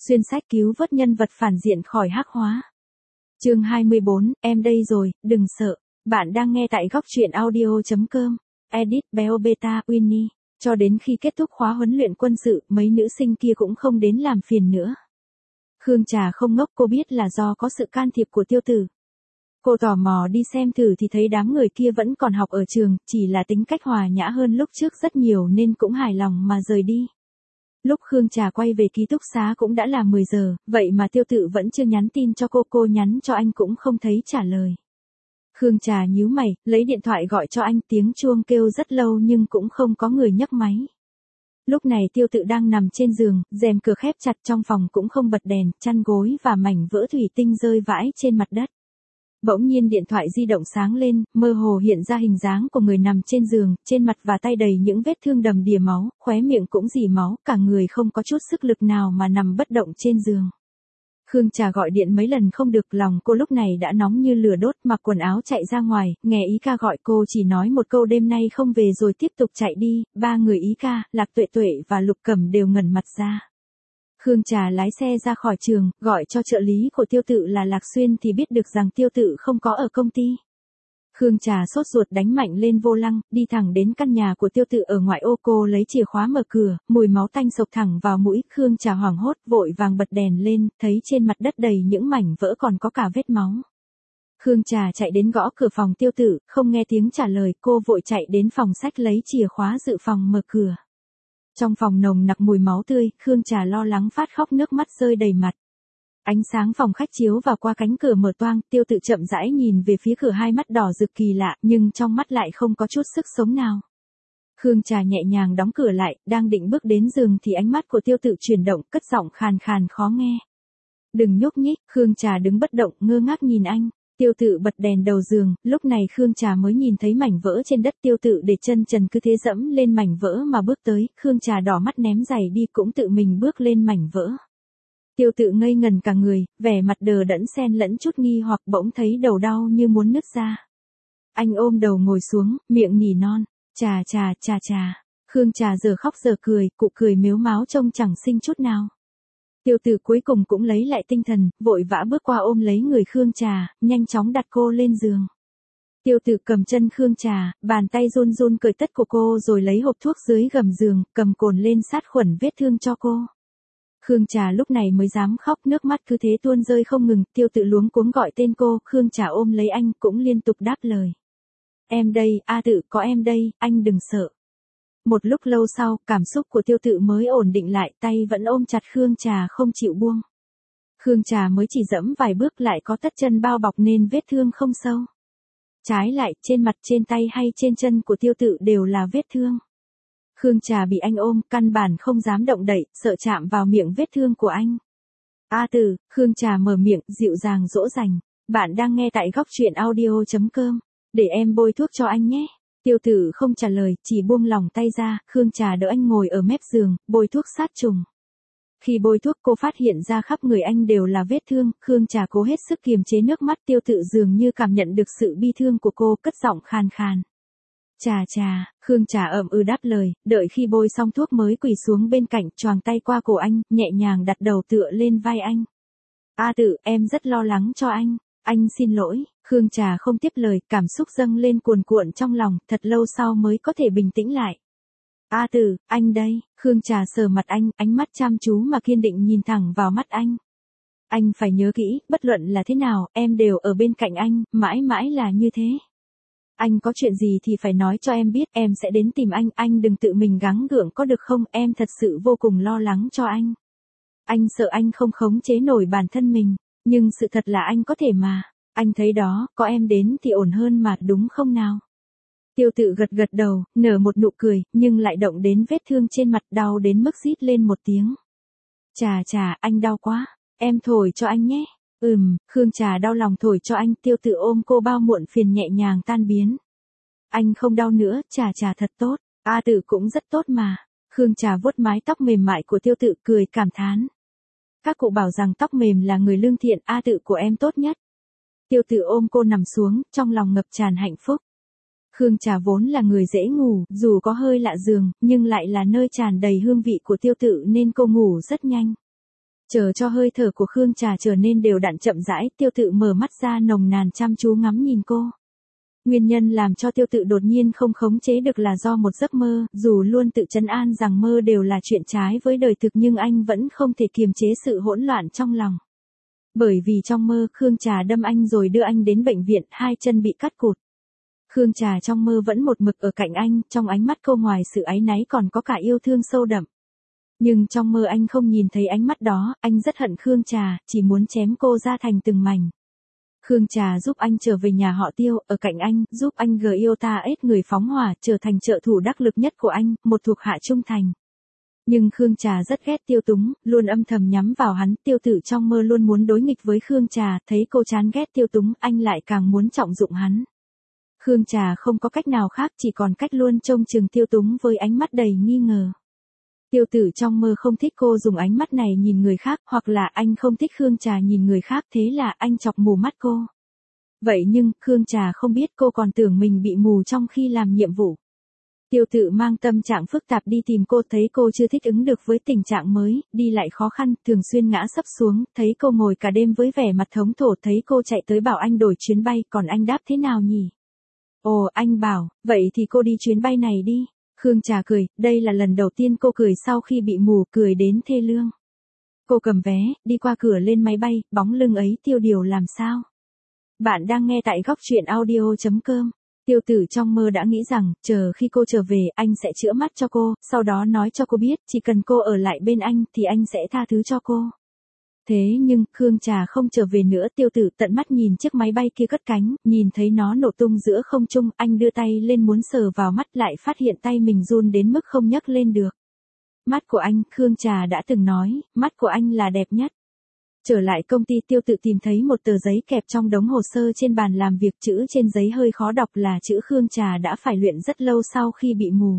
Xuyên sách cứu vớt nhân vật phản diện khỏi hắc hóa. Chương 24, em đây rồi, đừng sợ. Bạn đang nghe tại góc truyện audio.com. Edit Béo Beta Winnie. Cho đến khi kết thúc khóa huấn luyện quân sự, mấy nữ sinh kia cũng không đến làm phiền nữa. Khương Trà không ngốc, cô biết là do có sự can thiệp của Tiêu Tử. Cô tò mò đi xem thử thì thấy đám người kia vẫn còn học ở trường, chỉ là tính cách hòa nhã hơn lúc trước rất nhiều nên cũng hài lòng mà rời đi. Lúc Khương Trà quay về ký túc xá cũng đã là 10 giờ, vậy mà Tiêu Tự vẫn chưa nhắn tin cho cô nhắn cho anh cũng không thấy trả lời. Khương Trà nhíu mày, lấy điện thoại gọi cho anh, tiếng chuông kêu rất lâu nhưng cũng không có người nhấc máy. Lúc này Tiêu Tự đang nằm trên giường, rèm cửa khép chặt, trong phòng cũng không bật đèn, chăn gối và mảnh vỡ thủy tinh rơi vãi trên mặt đất. Bỗng nhiên điện thoại di động sáng lên, mơ hồ hiện ra hình dáng của người nằm trên giường, trên mặt và tay đầy những vết thương đầm đìa máu, khóe miệng cũng rỉ máu, cả người không có chút sức lực nào mà nằm bất động trên giường. Khương Trà gọi điện mấy lần không được, lòng cô lúc này đã nóng như lửa đốt, mặc quần áo chạy ra ngoài, nghe Ý Ca gọi cô chỉ nói một câu đêm nay không về rồi tiếp tục chạy đi. Ba người Ý Ca, Lạc Tuệ Tuệ và Lục Cẩm đều ngẩn mặt ra. Khương Trà lái xe ra khỏi trường, gọi cho trợ lý của Tiêu Tự là Lạc Xuyên thì biết được rằng Tiêu Tự không có ở công ty. Khương Trà sốt ruột đánh mạnh lên vô lăng, đi thẳng đến căn nhà của Tiêu Tự ở ngoại ô, cô lấy chìa khóa mở cửa, mùi máu tanh xộc thẳng vào mũi. Khương Trà hoảng hốt, vội vàng bật đèn lên, thấy trên mặt đất đầy những mảnh vỡ còn có cả vết máu. Khương Trà chạy đến gõ cửa phòng Tiêu Tự, không nghe tiếng trả lời, cô vội chạy đến phòng sách lấy chìa khóa dự phòng mở cửa. Trong phòng nồng nặc mùi máu tươi, Khương Trà lo lắng phát khóc, nước mắt rơi đầy mặt. Ánh sáng phòng khách chiếu vào qua cánh cửa mở toang, Tiêu Tự chậm rãi nhìn về phía cửa, hai mắt đỏ rực kỳ lạ, nhưng trong mắt lại không có chút sức sống nào. Khương Trà nhẹ nhàng đóng cửa lại, đang định bước đến giường thì ánh mắt của Tiêu Tự chuyển động, cất giọng khàn khàn khó nghe. Đừng nhúc nhích. Khương Trà đứng bất động, ngơ ngác nhìn anh. Tiêu Tự bật đèn đầu giường, lúc này Khương Trà mới nhìn thấy mảnh vỡ trên đất. Tiêu Tự để chân trần cứ thế dẫm lên mảnh vỡ mà bước tới, Khương Trà đỏ mắt ném giày đi cũng tự mình bước lên mảnh vỡ. Tiêu Tự ngây ngần cả người, vẻ mặt đờ đẫn xen lẫn chút nghi hoặc, bỗng thấy đầu đau như muốn nứt ra. Anh ôm đầu ngồi xuống, miệng nỉ non, Trà. Khương Trà giờ khóc giờ cười, cụ cười mếu máo trông chẳng xinh chút nào. Tiêu Tự cuối cùng cũng lấy lại tinh thần, vội vã bước qua ôm lấy người Khương Trà, nhanh chóng đặt cô lên giường. Tiêu Tự cầm chân Khương Trà, bàn tay run run cởi tất của cô rồi lấy hộp thuốc dưới gầm giường, cầm cồn lên sát khuẩn vết thương cho cô. Khương Trà lúc này mới dám khóc, nước mắt cứ thế tuôn rơi không ngừng. Tiêu Tự luống cuống gọi tên cô, Khương Trà ôm lấy anh cũng liên tục đáp lời. Em đây, Tự, có em đây, anh đừng sợ. Một lúc lâu sau, cảm xúc của Tiêu Tự mới ổn định lại, tay vẫn ôm chặt Khương Trà không chịu buông. Khương Trà mới chỉ dẫm vài bước lại có tất chân bao bọc nên vết thương không sâu. Trái lại, trên mặt, trên tay hay trên chân của Tiêu Tự đều là vết thương. Khương Trà bị anh ôm, căn bản không dám động đậy, sợ chạm vào miệng vết thương của anh. Tự, Khương Trà mở miệng, dịu dàng dỗ dành. Bạn đang nghe tại góc truyện audio.com. Để em bôi thuốc cho anh nhé. Tiêu Tự không trả lời, chỉ buông lỏng tay ra. Khương Trà đỡ anh ngồi ở mép giường, bôi thuốc sát trùng. Khi bôi thuốc cô phát hiện ra khắp người anh đều là vết thương. Khương Trà cố hết sức kiềm chế nước mắt. Tiêu Tự dường như cảm nhận được sự bi thương của cô, cất giọng khàn khàn. Trà. Khương Trà đáp lời, đợi khi bôi xong thuốc mới quỳ xuống bên cạnh, choàng tay qua cổ anh, nhẹ nhàng đặt đầu tựa lên vai anh. Tự, em rất lo lắng cho anh. Anh xin lỗi. Khương Trà không tiếp lời, cảm xúc dâng lên cuồn cuộn trong lòng, thật lâu sau mới có thể bình tĩnh lại. Tự, anh đây. Khương Trà sờ mặt anh, ánh mắt chăm chú mà kiên định nhìn thẳng vào mắt anh. Anh phải nhớ kỹ, bất luận là thế nào, em đều ở bên cạnh anh, mãi mãi là như thế. Anh có chuyện gì thì phải nói cho em biết, em sẽ đến tìm anh đừng tự mình gắng gượng có được không, em thật sự vô cùng lo lắng cho anh. Anh sợ anh không khống chế nổi bản thân mình, nhưng sự thật là anh có thể mà. Anh thấy đó, có em đến thì ổn hơn mà, đúng không nào? Tiêu Tự gật đầu, nở một nụ cười, nhưng lại động đến vết thương trên mặt, đau đến mức rít lên một tiếng. Trà, anh đau quá, em thổi cho anh nhé. Khương Trà đau lòng thổi cho anh. Tiêu Tự ôm cô, bao muộn phiền nhẹ nhàng tan biến. Anh không đau nữa, Trà thật tốt. Tự cũng rất tốt mà. Khương Trà vuốt mái tóc mềm mại của Tiêu Tự, cười cảm thán. Các cụ bảo rằng tóc mềm là người lương thiện, Tự của em tốt nhất. Tiêu Tự ôm cô nằm xuống, trong lòng ngập tràn hạnh phúc. Khương Trà vốn là người dễ ngủ, dù có hơi lạ giường, nhưng lại là nơi tràn đầy hương vị của Tiêu Tự nên cô ngủ rất nhanh. Chờ cho hơi thở của Khương Trà trở nên đều đặn chậm rãi, Tiêu Tự mở mắt ra nồng nàn chăm chú ngắm nhìn cô. Nguyên nhân làm cho Tiêu Tự đột nhiên không khống chế được là do một giấc mơ, dù luôn tự trấn an rằng mơ đều là chuyện trái với đời thực nhưng anh vẫn không thể kiềm chế sự hỗn loạn trong lòng. Bởi vì trong mơ Khương Trà đâm anh rồi đưa anh đến bệnh viện, 2 chân bị cắt cụt. Khương Trà trong mơ vẫn một mực ở cạnh anh, trong ánh mắt cô ngoài sự áy náy còn có cả yêu thương sâu đậm. Nhưng trong mơ anh không nhìn thấy ánh mắt đó, anh rất hận Khương Trà, chỉ muốn chém cô ra thành từng mảnh. Khương Trà giúp anh trở về nhà họ Tiêu, ở cạnh anh, giúp anh Giota ết người phóng hỏa, trở thành trợ thủ đắc lực nhất của anh, một thuộc hạ trung thành. Nhưng Khương Trà rất ghét Tiêu Túng, luôn âm thầm nhắm vào hắn, Tiêu Tự trong mơ luôn muốn đối nghịch với Khương Trà, thấy cô chán ghét Tiêu Túng, anh lại càng muốn trọng dụng hắn. Khương Trà không có cách nào khác, chỉ còn cách luôn trông chừng Tiêu Túng với ánh mắt đầy nghi ngờ. Tiêu Tử trong mơ không thích cô dùng ánh mắt này nhìn người khác, hoặc là anh không thích Khương Trà nhìn người khác, thế là anh chọc mù mắt cô. Vậy nhưng, Khương Trà không biết cô còn tưởng mình bị mù trong khi làm nhiệm vụ. Tiêu Tự mang tâm trạng phức tạp đi tìm cô, thấy cô chưa thích ứng được với tình trạng mới, đi lại khó khăn, thường xuyên ngã sấp xuống, thấy cô ngồi cả đêm với vẻ mặt thống thổ, thấy cô chạy tới bảo anh đổi chuyến bay, còn anh đáp thế nào nhỉ? Ồ, anh bảo, vậy thì cô đi chuyến bay này đi. Khương Trà cười, đây là lần đầu tiên cô cười sau khi bị mù, cười đến thê lương. Cô cầm vé, đi qua cửa lên máy bay, bóng lưng ấy tiêu điều làm sao? Bạn đang nghe tại góc truyện audio.com. Tiêu Tử trong mơ đã nghĩ rằng, chờ khi cô trở về, anh sẽ chữa mắt cho cô, sau đó nói cho cô biết, chỉ cần cô ở lại bên anh, thì anh sẽ tha thứ cho cô. Thế nhưng, Khương Trà không trở về nữa, Tiêu Tử tận mắt nhìn chiếc máy bay kia cất cánh, nhìn thấy nó nổ tung giữa không trung, anh đưa tay lên muốn sờ vào mắt, lại phát hiện tay mình run đến mức không nhấc lên được. Mắt của anh, Khương Trà đã từng nói, mắt của anh là đẹp nhất. Trở lại công ty, Tiêu Tự tìm thấy một tờ giấy kẹp trong đống hồ sơ trên bàn làm việc, chữ trên giấy hơi khó đọc, là chữ Khương Trà đã phải luyện rất lâu sau khi bị mù.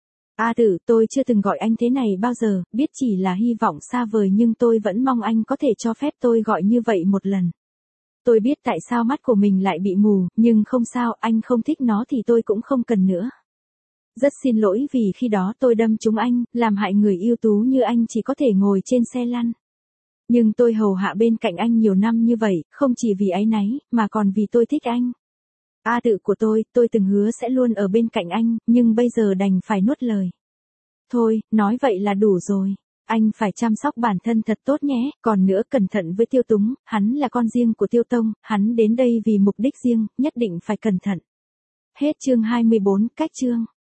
A Tử, tôi chưa từng gọi anh thế này bao giờ, biết chỉ là hy vọng xa vời nhưng tôi vẫn mong anh có thể cho phép tôi gọi như vậy một lần. Tôi biết tại sao mắt của mình lại bị mù, nhưng không sao, anh không thích nó thì tôi cũng không cần nữa. Rất xin lỗi vì khi đó tôi đâm trúng anh, làm hại người ưu tú như anh chỉ có thể ngồi trên xe lăn. Nhưng tôi hầu hạ bên cạnh anh nhiều năm như vậy, không chỉ vì áy náy, mà còn vì tôi thích anh. A Tự của tôi từng hứa sẽ luôn ở bên cạnh anh, nhưng bây giờ đành phải nuốt lời. Thôi, nói vậy là đủ rồi. Anh phải chăm sóc bản thân thật tốt nhé, còn nữa cẩn thận với Tiêu Túng, hắn là con riêng của Tiêu Tông, hắn đến đây vì mục đích riêng, nhất định phải cẩn thận. Hết chương 24, cách chương.